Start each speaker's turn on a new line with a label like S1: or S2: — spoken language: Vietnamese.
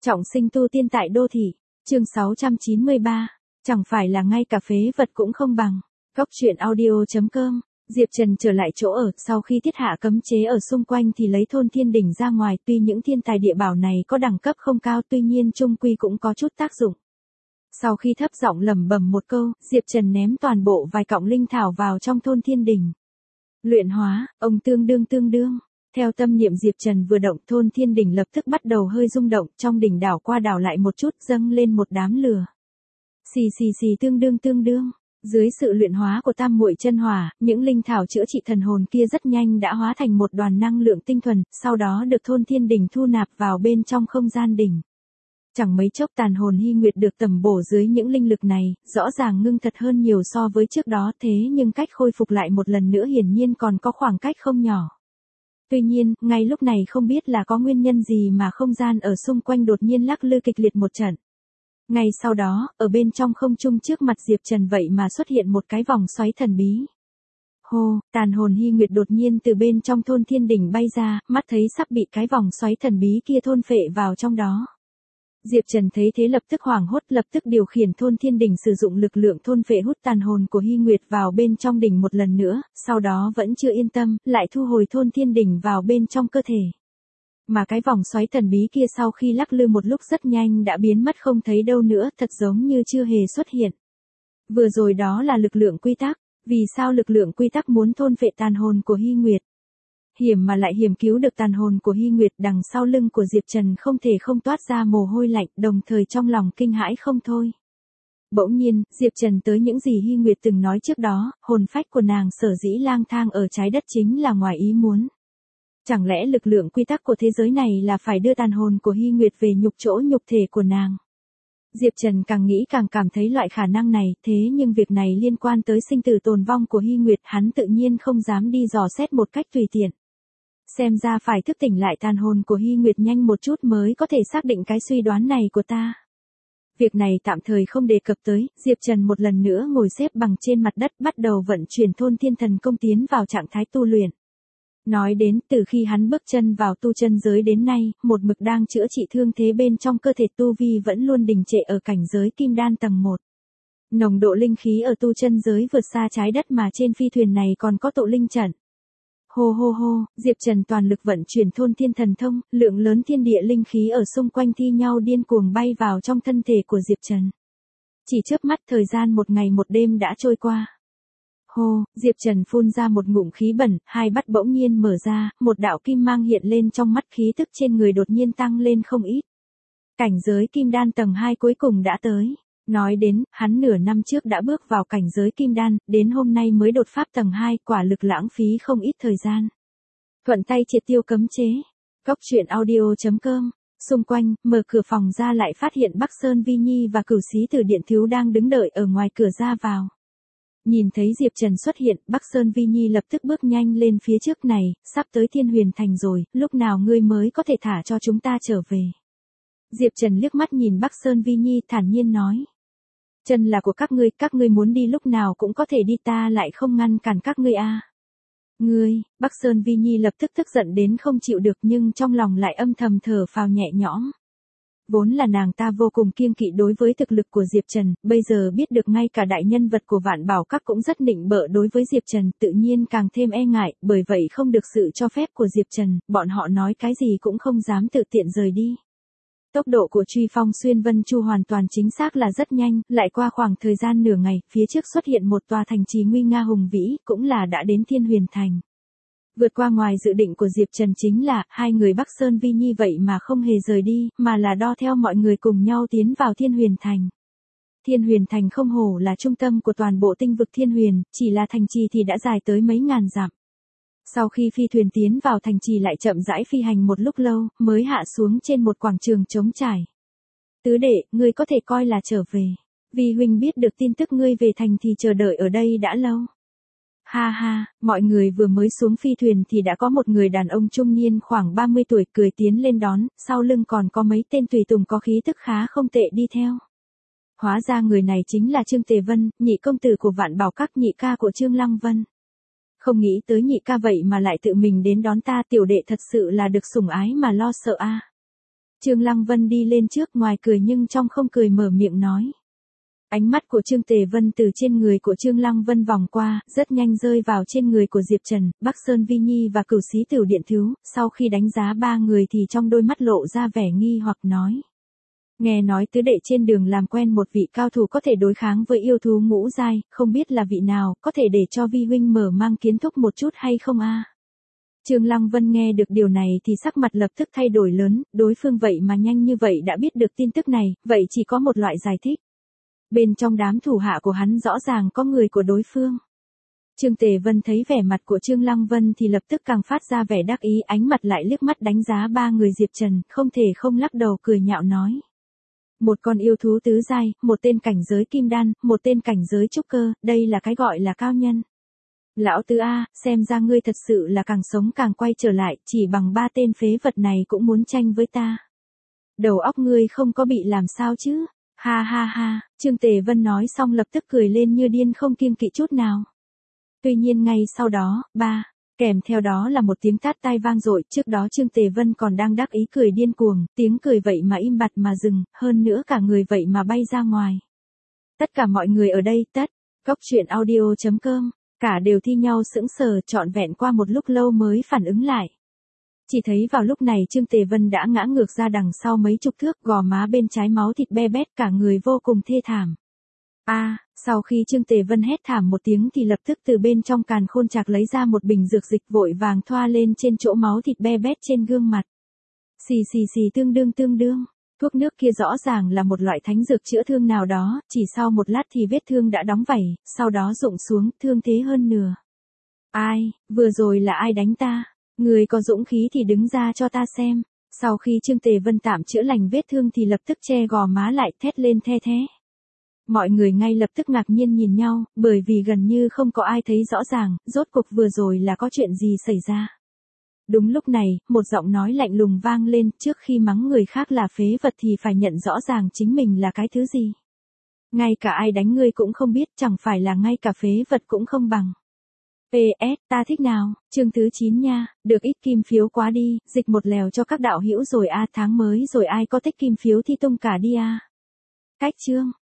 S1: Trọng sinh tu tiên tại đô thị, chương 693, chẳng phải là ngay cả phế vật cũng không bằng. Góc truyện audio.com, Diệp Trần trở lại chỗ ở, sau khi thiết hạ cấm chế ở xung quanh thì lấy thôn thiên đỉnh ra ngoài, tuy những thiên tài địa bảo này có đẳng cấp không cao tuy nhiên chung quy cũng có chút tác dụng. Sau khi thấp giọng lẩm bẩm một câu, Diệp Trần ném toàn bộ vài cọng linh thảo vào trong thôn thiên đỉnh. Luyện hóa, ông tương đương. Theo tâm niệm Diệp Trần vừa động, thôn thiên đỉnh lập tức bắt đầu hơi rung động, trong đỉnh đảo qua đảo lại một chút, dâng lên một đám lửa. Xì tương đương. Dưới sự luyện hóa của tam muội chân hỏa, những linh thảo chữa trị thần hồn kia rất nhanh đã hóa thành một đoàn năng lượng tinh thuần, sau đó được thôn thiên đỉnh thu nạp vào bên trong không gian đỉnh. Chẳng mấy chốc tàn hồn Hy Nguyệt được tẩm bổ dưới những linh lực này, rõ ràng ngưng thật hơn nhiều so với trước đó, thế nhưng cách khôi phục lại một lần nữa hiển nhiên còn có khoảng cách không nhỏ. Tuy nhiên, ngay lúc này không biết là có nguyên nhân gì mà không gian ở xung quanh đột nhiên lắc lư kịch liệt một trận. Ngay sau đó, ở bên trong không trung trước mặt Diệp Trần vậy mà xuất hiện một cái vòng xoáy thần bí. Hô, tàn hồn Hy Nguyệt đột nhiên từ bên trong thôn thiên đỉnh bay ra, mắt thấy sắp bị cái vòng xoáy thần bí kia thôn phệ vào trong đó. Diệp Trần thấy thế lập tức hoảng hốt, lập tức điều khiển thôn thiên đỉnh sử dụng lực lượng thôn phệ hút tàn hồn của Hy Nguyệt vào bên trong đỉnh một lần nữa, sau đó vẫn chưa yên tâm, lại thu hồi thôn thiên đỉnh vào bên trong cơ thể. Mà cái vòng xoáy thần bí kia sau khi lắc lư một lúc rất nhanh đã biến mất không thấy đâu nữa, thật giống như chưa hề xuất hiện. Vừa rồi đó là lực lượng quy tắc, vì sao lực lượng quy tắc muốn thôn phệ tàn hồn của Hy Nguyệt? Hiểm mà lại hiểm cứu được tàn hồn của Hy Nguyệt, đằng sau lưng của Diệp Trần không thể không toát ra mồ hôi lạnh, đồng thời trong lòng kinh hãi không thôi. Bỗng nhiên, Diệp Trần tới những gì Hy Nguyệt từng nói trước đó, hồn phách của nàng sở dĩ lang thang ở trái đất chính là ngoài ý muốn. Chẳng lẽ lực lượng quy tắc của thế giới này là phải đưa tàn hồn của Hy Nguyệt về chỗ nhục thể của nàng? Diệp Trần càng nghĩ càng cảm thấy loại khả năng này, thế nhưng việc này liên quan tới sinh tử tồn vong của Hy Nguyệt, hắn tự nhiên không dám đi dò xét một cách tùy tiện. Xem ra phải thức tỉnh lại tàn hồn của Hy Nguyệt nhanh một chút mới có thể xác định cái suy đoán này của ta. Việc này tạm thời không đề cập tới, Diệp Trần một lần nữa ngồi xếp bằng trên mặt đất bắt đầu vận chuyển thôn thiên thần công tiến vào trạng thái tu luyện. Nói đến, từ khi hắn bước chân vào tu chân giới đến nay, một mực đang chữa trị thương thế bên trong cơ thể, tu vi vẫn luôn đình trệ ở cảnh giới kim đan tầng 1. Nồng độ linh khí ở tu chân giới vượt xa trái đất mà trên phi thuyền này còn có tụ linh trận. Hô, Diệp Trần toàn lực vận chuyển thôn thiên thần thông, lượng lớn thiên địa linh khí ở xung quanh thi nhau điên cuồng bay vào trong thân thể của Diệp Trần. Chỉ chớp mắt thời gian một ngày một đêm đã trôi qua. Hô, Diệp Trần phun ra một ngụm khí bẩn, hai mắt bỗng nhiên mở ra, một đạo kim mang hiện lên trong mắt, khí tức trên người đột nhiên tăng lên không ít. Cảnh giới kim đan tầng 2 cuối cùng đã tới. Nói đến, hắn nửa năm trước đã bước vào cảnh giới kim đan, đến hôm nay mới đột pháp tầng 2, quả lực lãng phí không ít thời gian. Thuận tay triệt tiêu cấm chế. Góc truyện audio.com. Xung quanh, mở cửa phòng ra lại phát hiện Bắc Sơn Vi Nhi và Cửu Xí Tử Điện Thiếu đang đứng đợi ở ngoài cửa ra vào. Nhìn thấy Diệp Trần xuất hiện, Bắc Sơn Vi Nhi lập tức bước nhanh lên phía trước, này, sắp tới Thiên Huyền Thành rồi, lúc nào ngươi mới có thể thả cho chúng ta trở về? Diệp Trần liếc mắt nhìn Bắc Sơn Vi Nhi thản nhiên nói. Chân là của các ngươi muốn đi lúc nào cũng có thể đi, ta lại không ngăn cản các ngươi à. Ngươi, Bắc Sơn Vi Nhi lập tức tức giận đến không chịu được nhưng trong lòng lại âm thầm thở phào nhẹ nhõm. Vốn là nàng ta vô cùng kiêng kỵ đối với thực lực của Diệp Trần, bây giờ biết được ngay cả đại nhân vật của Vạn Bảo Các cũng rất nịnh bợ đối với Diệp Trần, tự nhiên càng thêm e ngại, bởi vậy không được sự cho phép của Diệp Trần, bọn họ nói cái gì cũng không dám tự tiện rời đi. Tốc độ của truy phong xuyên vân chu hoàn toàn chính xác là rất nhanh, lại qua khoảng thời gian nửa ngày, phía trước xuất hiện một tòa thành trì nguy nga hùng vĩ, cũng là đã đến Thiên Huyền Thành. Vượt qua ngoài dự định của Diệp Trần chính là, hai người Bắc Sơn Vi Nhi vậy mà không hề rời đi, mà là đo theo mọi người cùng nhau tiến vào Thiên Huyền Thành. Thiên Huyền Thành không hổ là trung tâm của toàn bộ tinh vực Thiên Huyền, chỉ là thành trì thì đã dài tới mấy ngàn dặm. Sau khi phi thuyền tiến vào thành trì lại chậm rãi phi hành một lúc lâu, mới hạ xuống trên một quảng trường trống trải. Tứ đệ, ngươi có thể coi là trở về. Vì huynh biết được tin tức ngươi về thành thì chờ đợi ở đây đã lâu. Ha, mọi người vừa mới xuống phi thuyền thì đã có một người đàn ông trung niên khoảng 30 tuổi cười tiến lên đón, sau lưng còn có mấy tên tùy tùng có khí tức khá không tệ đi theo. Hóa ra người này chính là Trương Tề Vân, nhị công tử của Vạn Bảo Các, nhị ca của Trương Lăng Vân. Không nghĩ tới nhị ca vậy mà lại tự mình đến đón ta, tiểu đệ thật sự là được sủng ái mà lo sợ a. Trương Lăng Vân đi lên trước, ngoài cười nhưng trong không cười, mở miệng nói. Ánh mắt của Trương Tề Vân từ trên người của Trương Lăng Vân vòng qua, rất nhanh rơi vào trên người của Diệp Trần, Bắc Sơn Vi Nhi và Cửu Xí Tửu Điện Thứ, sau khi đánh giá ba người thì trong đôi mắt lộ ra vẻ nghi hoặc nói. Nghe nói tứ đệ trên đường làm quen một vị cao thủ có thể đối kháng với yêu thú ngũ giai, không biết là vị nào, có thể để cho Vi huynh mở mang kiến thức một chút hay không a? Trương Lăng Vân nghe được điều này thì sắc mặt lập tức thay đổi lớn, đối phương vậy mà nhanh như vậy đã biết được tin tức này, vậy chỉ có một loại giải thích. Bên trong đám thủ hạ của hắn rõ ràng có người của đối phương. Trương Tề Vân thấy vẻ mặt của Trương Lăng Vân thì lập tức càng phát ra vẻ đắc ý, ánh mặt lại liếc mắt đánh giá ba người Diệp Trần, không thể không lắc đầu cười nhạo nói. Một con yêu thú tứ giai, một tên cảnh giới kim đan, một tên cảnh giới trúc cơ, đây là cái gọi là cao nhân. Lão Tứ A, xem ra ngươi thật sự là càng sống càng quay trở lại, chỉ bằng ba tên phế vật này cũng muốn tranh với ta. Đầu óc ngươi không có bị làm sao chứ? Ha ha ha, Trương Tề Vân nói xong lập tức cười lên như điên không kiêng kỵ chút nào. Tuy nhiên ngay sau đó, kèm theo đó là một tiếng tát tai vang dội, trước đó Trương Tề Vân còn đang đắc ý cười điên cuồng, tiếng cười vậy mà im bặt mà dừng, hơn nữa cả người vậy mà bay ra ngoài. Tất cả mọi người ở đây, Goctruyện.audio.com, cả đều thi nhau sững sờ, trọn vẹn qua một lúc lâu mới phản ứng lại. Chỉ thấy vào lúc này Trương Tề Vân đã ngã ngược ra đằng sau mấy chục thước, gò má bên trái máu thịt be bét, cả người vô cùng thê thảm. Sau khi Trương Tề Vân hét thảm một tiếng thì lập tức từ bên trong càn khôn trạc lấy ra một bình dược dịch, vội vàng thoa lên trên chỗ máu thịt be bét trên gương mặt. Xì xì xì, tương đương. Thuốc nước kia rõ ràng là một loại thánh dược chữa thương nào đó, chỉ sau một lát thì vết thương đã đóng vảy, sau đó rụng xuống, thương thế hơn nửa. Vừa rồi là ai đánh ta? Người có dũng khí thì đứng ra cho ta xem. Sau khi Trương Tề Vân tạm chữa lành vết thương thì lập tức che gò má lại, thét lên the thé. Mọi người ngay lập tức ngạc nhiên nhìn nhau, bởi vì gần như không có ai thấy rõ ràng, rốt cuộc vừa rồi là có chuyện gì xảy ra. Đúng lúc này, một giọng nói lạnh lùng vang lên, trước khi mắng người khác là phế vật thì phải nhận rõ ràng chính mình là cái thứ gì. Ngay cả ai đánh ngươi cũng không biết, chẳng phải là ngay cả phế vật cũng không bằng. PS, ta thích nào, chương thứ 9 nha, được ít kim phiếu quá đi, dịch một lèo cho các đạo hữu rồi tháng mới rồi ai có thích kim phiếu thì tung cả đi Cách chương.